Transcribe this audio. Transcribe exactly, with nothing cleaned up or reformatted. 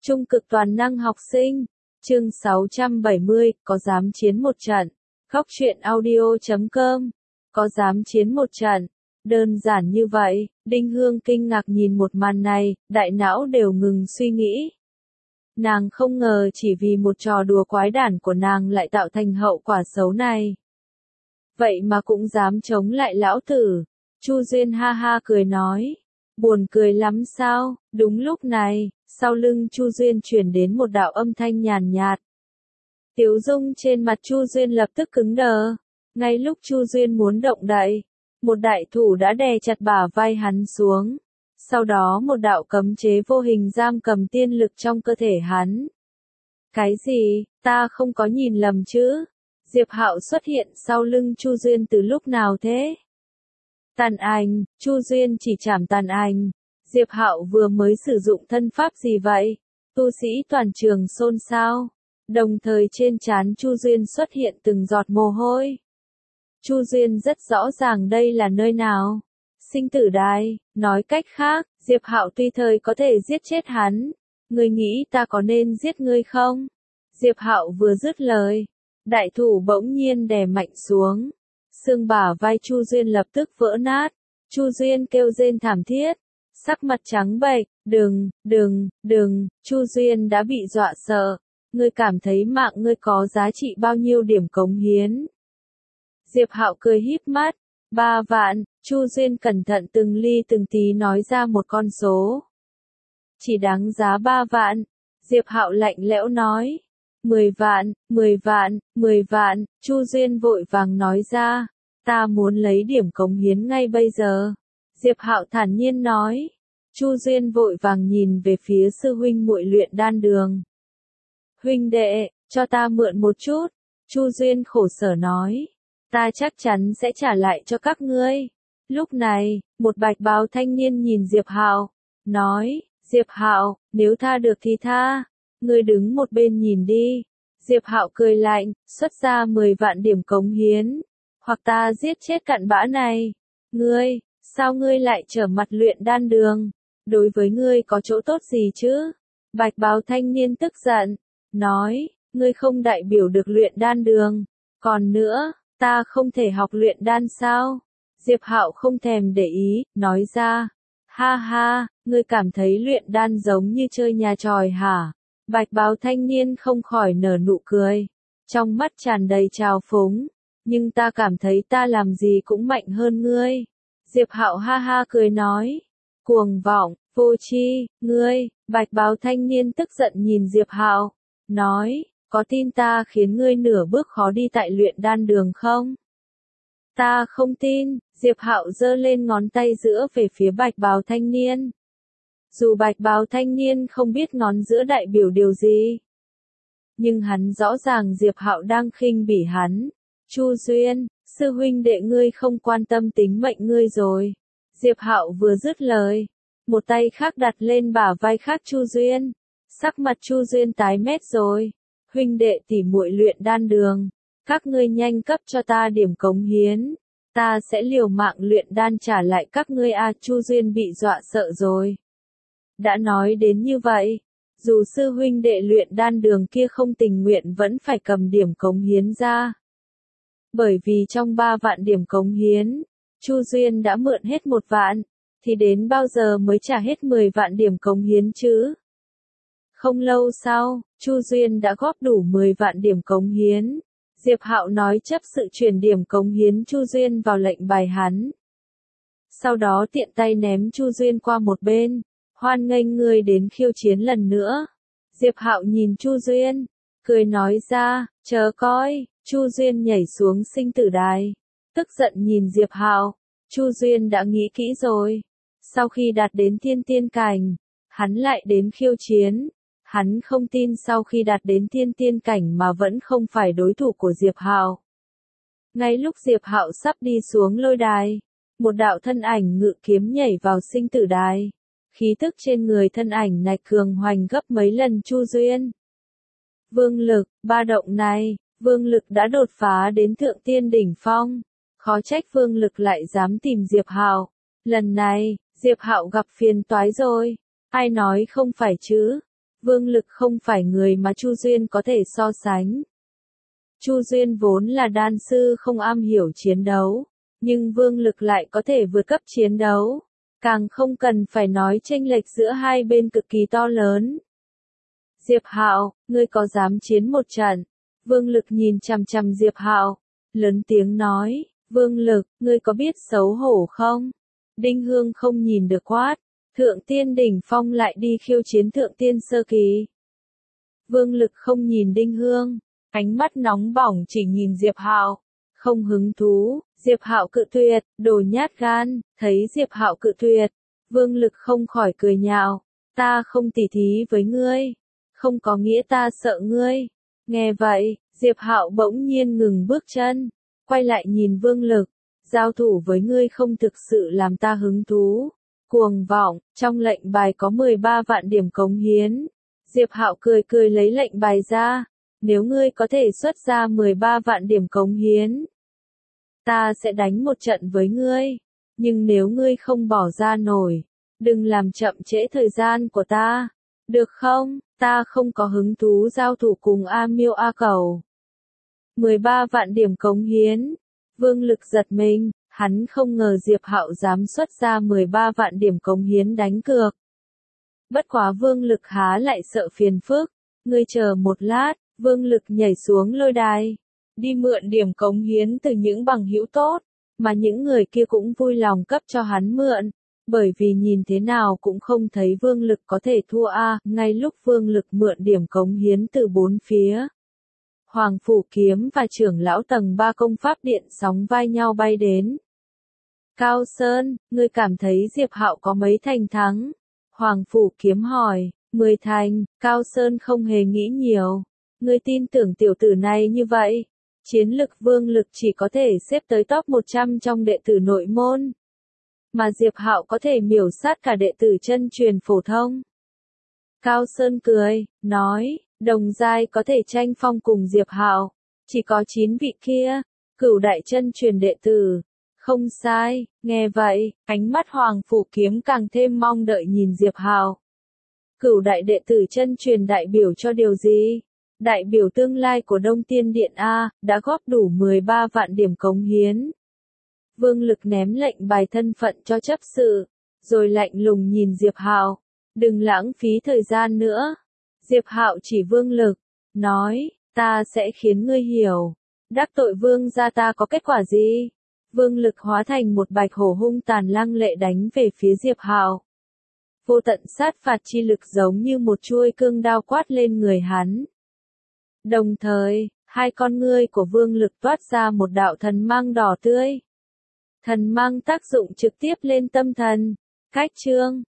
Trung cực toàn năng học sinh, chương sáu trăm bảy mươi, có dám chiến một trận. Góc truyện audio chấm com, có dám chiến một trận. Đơn giản như vậy, Đinh Hương kinh ngạc nhìn một màn này, đại não đều ngừng suy nghĩ. Nàng không ngờ chỉ vì một trò đùa quái đản của nàng lại tạo thành hậu quả xấu này. Vậy mà cũng dám chống lại lão tử. Chu Duyên ha ha cười nói. Buồn cười lắm sao? Đúng lúc này, sau lưng Chu Duyên truyền đến một đạo âm thanh nhàn nhạt. Tiếu dung trên mặt Chu Duyên lập tức cứng đờ. Ngay lúc Chu Duyên muốn động đậy, một đại thủ đã đè chặt bả vai hắn xuống. Sau đó một đạo cấm chế vô hình giam cầm tiên lực trong cơ thể hắn. Cái gì? Ta không có nhìn lầm chứ? Diệp Hạo xuất hiện sau lưng Chu Duyên từ lúc nào thế? Tàn ảnh, Chu Duyên chỉ chảm tàn ảnh. Diệp Hạo vừa mới sử dụng thân pháp gì vậy? Tu sĩ toàn trường xôn xao. Đồng thời trên trán Chu Duyên xuất hiện từng giọt mồ hôi. Chu Duyên rất rõ ràng đây là nơi nào. Sinh tử đài, nói cách khác, Diệp Hạo tùy thời có thể giết chết hắn. Ngươi nghĩ ta có nên giết ngươi không? Diệp Hạo vừa dứt lời, đại thủ bỗng nhiên đè mạnh xuống. Xương bả vai Chu Duyên lập tức vỡ nát. Chu Duyên kêu rên thảm thiết, sắc mặt trắng bệch, "Đừng, đừng, đừng." Chu Duyên đã bị dọa sợ. "Ngươi cảm thấy mạng ngươi có giá trị bao nhiêu điểm cống hiến?" Diệp Hạo cười híp mắt, "Ba vạn." Chu Duyên cẩn thận từng ly từng tí nói ra một con số. "Chỉ đáng giá ba vạn." Diệp Hạo lạnh lẽo nói. Mười vạn, mười vạn, mười vạn." Chu Duyên vội vàng nói ra. "Ta muốn lấy điểm cống hiến ngay bây giờ." Diệp Hạo thản nhiên nói. Chu Duyên vội vàng nhìn về phía sư huynh muội luyện đan đường. "Huynh đệ, cho ta mượn một chút." Chu Duyên khổ sở nói. "Ta chắc chắn sẽ trả lại cho các ngươi." Lúc này, một bạch bào thanh niên nhìn Diệp Hạo, nói, "Diệp Hạo, nếu tha được thì tha, ngươi đứng một bên nhìn đi." Diệp Hạo cười lạnh, xuất ra mười vạn điểm cống hiến, hoặc ta giết chết cặn bã này. "Ngươi, sao ngươi lại trở mặt luyện đan đường? Đối với ngươi có chỗ tốt gì chứ?" Bạch bào thanh niên tức giận, nói, "Ngươi không đại biểu được luyện đan đường. Còn nữa, ta không thể học luyện đan sao?" Diệp Hạo không thèm để ý, nói ra, "Ha ha, ngươi cảm thấy luyện đan giống như chơi nhà tròi hả?" Bạch bào thanh niên không khỏi nở nụ cười, trong mắt tràn đầy trào phúng, "Nhưng ta cảm thấy ta làm gì cũng mạnh hơn ngươi." Diệp Hạo ha ha cười nói, "Cuồng vọng, vô tri, ngươi." Bạch bào thanh niên tức giận nhìn Diệp Hạo, nói, "Có tin ta khiến ngươi nửa bước khó đi tại luyện đan đường không?" "Ta không tin." Diệp Hạo giơ lên ngón tay giữa về phía bạch bào thanh niên. Dù bạch bào thanh niên không biết ngón giữa đại biểu điều gì, nhưng hắn rõ ràng Diệp Hạo đang khinh bỉ hắn. "Chu Duyên, sư huynh đệ ngươi không quan tâm tính mệnh ngươi rồi." Diệp Hạo vừa dứt lời, một tay khác đặt lên bả vai khác Chu Duyên. Sắc mặt Chu Duyên tái mét rồi. "Huynh đệ tỉ muội luyện đan đường, các ngươi nhanh cấp cho ta điểm cống hiến. Ta sẽ liều mạng luyện đan trả lại các ngươi a." À, Chu Duyên bị dọa sợ rồi. Đã nói đến như vậy, dù sư huynh đệ luyện đan đường kia không tình nguyện vẫn phải cầm điểm cống hiến ra. Bởi vì trong ba vạn điểm cống hiến, Chu Duyên đã mượn hết một vạn, thì đến bao giờ mới trả hết mười vạn điểm cống hiến chứ? Không lâu sau, Chu Duyên đã góp đủ mười vạn điểm cống hiến. Diệp Hạo nói chấp sự chuyển điểm cống hiến Chu Duyên vào lệnh bài hắn. Sau đó tiện tay ném Chu Duyên qua một bên. "Hoan nghênh ngươi đến khiêu chiến lần nữa." Diệp Hạo nhìn Chu Duyên, cười nói ra, "Chờ coi." Chu Duyên nhảy xuống sinh tử đài, tức giận nhìn Diệp Hạo. Chu Duyên đã nghĩ kỹ rồi. Sau khi đạt đến thiên tiên cảnh, hắn lại đến khiêu chiến. Hắn không tin sau khi đạt đến thiên tiên cảnh mà vẫn không phải đối thủ của Diệp Hạo. Ngay lúc Diệp Hạo sắp đi xuống lôi đài, một đạo thân ảnh ngự kiếm nhảy vào sinh tử đài. Khí tức trên người thân ảnh này cường hoành gấp mấy lần Chu Duyên. Vương lực, ba động này, vương lực đã đột phá đến thượng tiên đỉnh phong. Khó trách vương lực lại dám tìm Diệp Hạo. Lần này, Diệp Hạo gặp phiền toái rồi. Ai nói không phải chứ? Vương Lực không phải người mà Chu Duyên có thể so sánh. Chu Duyên vốn là đan sư không am hiểu chiến đấu, nhưng Vương Lực lại có thể vượt cấp chiến đấu, càng không cần phải nói chênh lệch giữa hai bên cực kỳ to lớn. Diệp Hạo, ngươi có dám chiến một trận? Vương Lực nhìn chằm chằm Diệp Hạo, lớn tiếng nói, Vương Lực, ngươi có biết xấu hổ không? Đinh Hương không nhìn được quát, Thượng Tiên đỉnh phong lại đi khiêu chiến Thượng Tiên sơ kỳ. Vương Lực không nhìn Đinh Hương, ánh mắt nóng bỏng chỉ nhìn Diệp Hạo, không hứng thú. Diệp Hạo cự tuyệt, đồ nhát gan. Thấy Diệp Hạo cự tuyệt, Vương Lực không khỏi cười nhạo, ta không tỉ thí với ngươi, không có nghĩa ta sợ ngươi. Nghe vậy, Diệp Hạo bỗng nhiên ngừng bước chân, quay lại nhìn Vương Lực, giao thủ với ngươi không thực sự làm ta hứng thú. Cuồng vọng, trong lệnh bài có mười ba vạn điểm cống hiến. Diệp Hạo cười cười lấy lệnh bài ra, nếu ngươi có thể xuất ra mười ba vạn điểm cống hiến, ta sẽ đánh một trận với ngươi, nhưng nếu ngươi không bỏ ra nổi, đừng làm chậm trễ thời gian của ta, được không? Ta không có hứng thú giao thủ cùng A Miêu A Cẩu. mười ba vạn điểm cống hiến. Vương Lực giật mình, hắn không ngờ Diệp Hạo dám xuất ra mười ba vạn điểm cống hiến đánh cược. Bất quá Vương Lực há lại sợ phiền phức, ngươi chờ một lát. Vương Lực nhảy xuống lôi đài, đi mượn điểm cống hiến từ những bằng hữu tốt, mà những người kia cũng vui lòng cấp cho hắn mượn, bởi vì nhìn thế nào cũng không thấy Vương Lực có thể thua a. Ngay lúc Vương Lực mượn điểm cống hiến từ bốn phía, Hoàng Phủ Kiếm và trưởng lão tầng ba công pháp điện sóng vai nhau bay đến. Cao Sơn, ngươi cảm thấy Diệp Hạo có mấy thành thắng? Hoàng Phủ Kiếm hỏi. Mười thành. Cao Sơn không hề nghĩ nhiều. Ngươi tin tưởng tiểu tử này như vậy? Chiến lực Vương Lực chỉ có thể xếp tới top một trăm trong đệ tử nội môn, mà Diệp Hạo có thể miểu sát cả đệ tử chân truyền phổ thông. Cao Sơn cười, nói, đồng giai có thể tranh phong cùng Diệp Hạo, chỉ có chín vị kia, cửu đại chân truyền đệ tử. Không sai. Nghe vậy, ánh mắt Hoàng Phủ Kiếm càng thêm mong đợi nhìn Diệp Hạo. Cửu đại đệ tử chân truyền đại biểu cho điều gì? Đại biểu tương lai của Đông Tiên Điện A, đã góp đủ mười ba vạn điểm cống hiến. Vương Lực ném lệnh bài thân phận cho chấp sự, rồi lạnh lùng nhìn Diệp Hạo, đừng lãng phí thời gian nữa. Diệp Hạo chỉ Vương Lực, nói, ta sẽ khiến ngươi hiểu, đắc tội Vương gia ta có kết quả gì? Vương Lực hóa thành một bạch hổ hung tàn lăng lệ đánh về phía Diệp Hạo. Vô tận sát phạt chi lực giống như một chuôi cương đao quát lên người hắn. Đồng thời, hai con ngươi của Vương Lực toát ra một đạo thần mang đỏ tươi. Thần mang tác dụng trực tiếp lên tâm thần. Cách chương